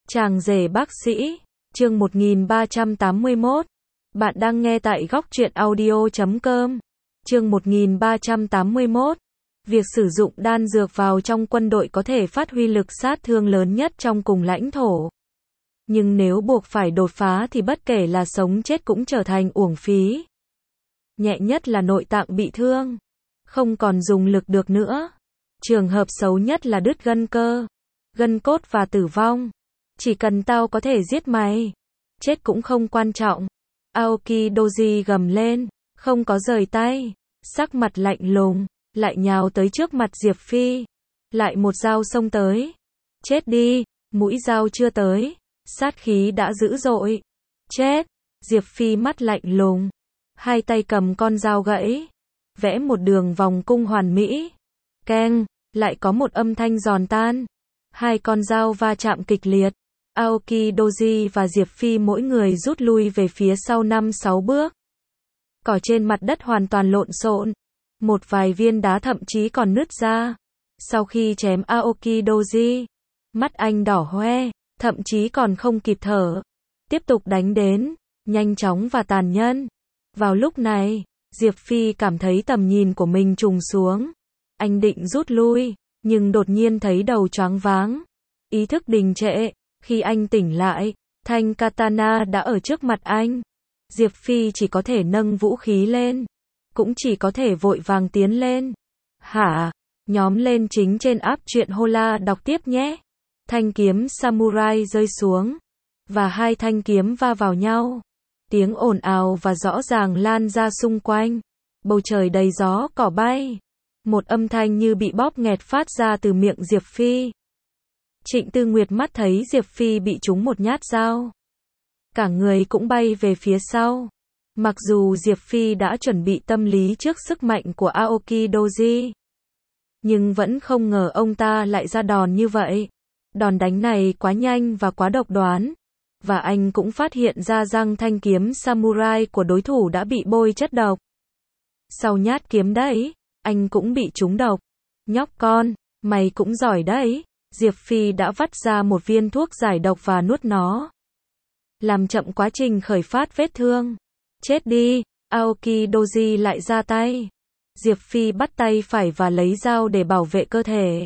Chàng rể bác sĩ, chương 1381. Bạn đang nghe tại góc truyện audio.com. Chương 1381. Việc sử dụng đan dược vào trong quân đội có thể phát huy lực sát thương lớn nhất trong cùng lãnh thổ. Nhưng nếu buộc phải đột phá thì bất kể là sống chết cũng trở thành uổng phí. Nhẹ nhất là nội tạng bị thương, không còn dùng lực được nữa. Trường hợp xấu nhất là đứt gân cơ, gân cốt và tử vong. Chỉ cần tao có thể giết mày, chết cũng không quan trọng. Aoki Doji gầm lên, không có rời tay, sắc mặt lạnh lùng, lại nhào tới trước mặt Diệp Phi. Lại một dao xông tới. Chết đi, mũi dao chưa tới, sát khí đã dữ dội. Chết, Diệp Phi mắt lạnh lùng, hai tay cầm con dao gãy, vẽ một đường vòng cung hoàn mỹ. Keng, lại có một âm thanh giòn tan. Hai con dao va chạm kịch liệt. Aoki Doji và Diệp Phi mỗi người rút lui về phía sau 5-6 bước. Cỏ trên mặt đất hoàn toàn lộn xộn. Một vài viên đá thậm chí còn nứt ra. Sau khi chém Aoki Doji, mắt anh đỏ hoe, thậm chí còn không kịp thở. Tiếp tục đánh đến, nhanh chóng và tàn nhẫn. Vào lúc này, Diệp Phi cảm thấy tầm nhìn của mình trùng xuống. Anh định rút lui, nhưng đột nhiên thấy đầu choáng váng. Ý thức đình trệ. Khi anh tỉnh lại, thanh katana đã ở trước mặt anh. Diệp Phi chỉ có thể nâng vũ khí lên, cũng chỉ có thể vội vàng tiến lên. Hả? Nhóm lên chính trên app truyện Hola đọc tiếp nhé. Thanh kiếm samurai rơi xuống, và hai thanh kiếm va vào nhau. Tiếng ồn ào và rõ ràng lan ra xung quanh. Bầu trời đầy gió cỏ bay. Một âm thanh như bị bóp nghẹt phát ra từ miệng Diệp Phi. Trịnh Tư Nguyệt mắt thấy Diệp Phi bị trúng một nhát dao. Cả người cũng bay về phía sau. Mặc dù Diệp Phi đã chuẩn bị tâm lý trước sức mạnh của Aoki Doji, nhưng vẫn không ngờ ông ta lại ra đòn như vậy. Đòn đánh này quá nhanh và quá độc đoán. Và anh cũng phát hiện ra rằng thanh kiếm samurai của đối thủ đã bị bôi chất độc. Sau nhát kiếm đấy, anh cũng bị trúng độc. Nhóc con, mày cũng giỏi đấy. Diệp Phi đã vắt ra một viên thuốc giải độc và nuốt nó, làm chậm quá trình khởi phát vết thương. Chết đi, Aoki Doji lại ra tay. Diệp Phi bắt tay phải và lấy dao để bảo vệ cơ thể.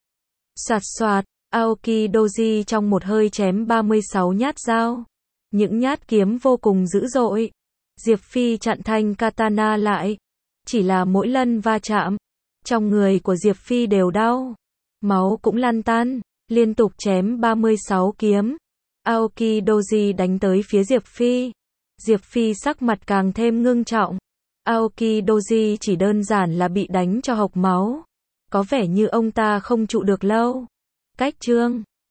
Soạt soạt, Aoki Doji trong một hơi chém 36 nhát dao. Những nhát kiếm vô cùng dữ dội. Diệp Phi chặn thanh katana lại. Chỉ là mỗi lần va chạm, trong người của Diệp Phi đều đau. Máu cũng lăn tăn, liên tục chém 36 kiếm. Aoki Doji đánh tới phía Diệp Phi. Diệp Phi sắc mặt càng thêm ngưng trọng. Aoki Doji chỉ đơn giản là bị đánh cho hộc máu. Có vẻ như ông ta không trụ được lâu. Cách chương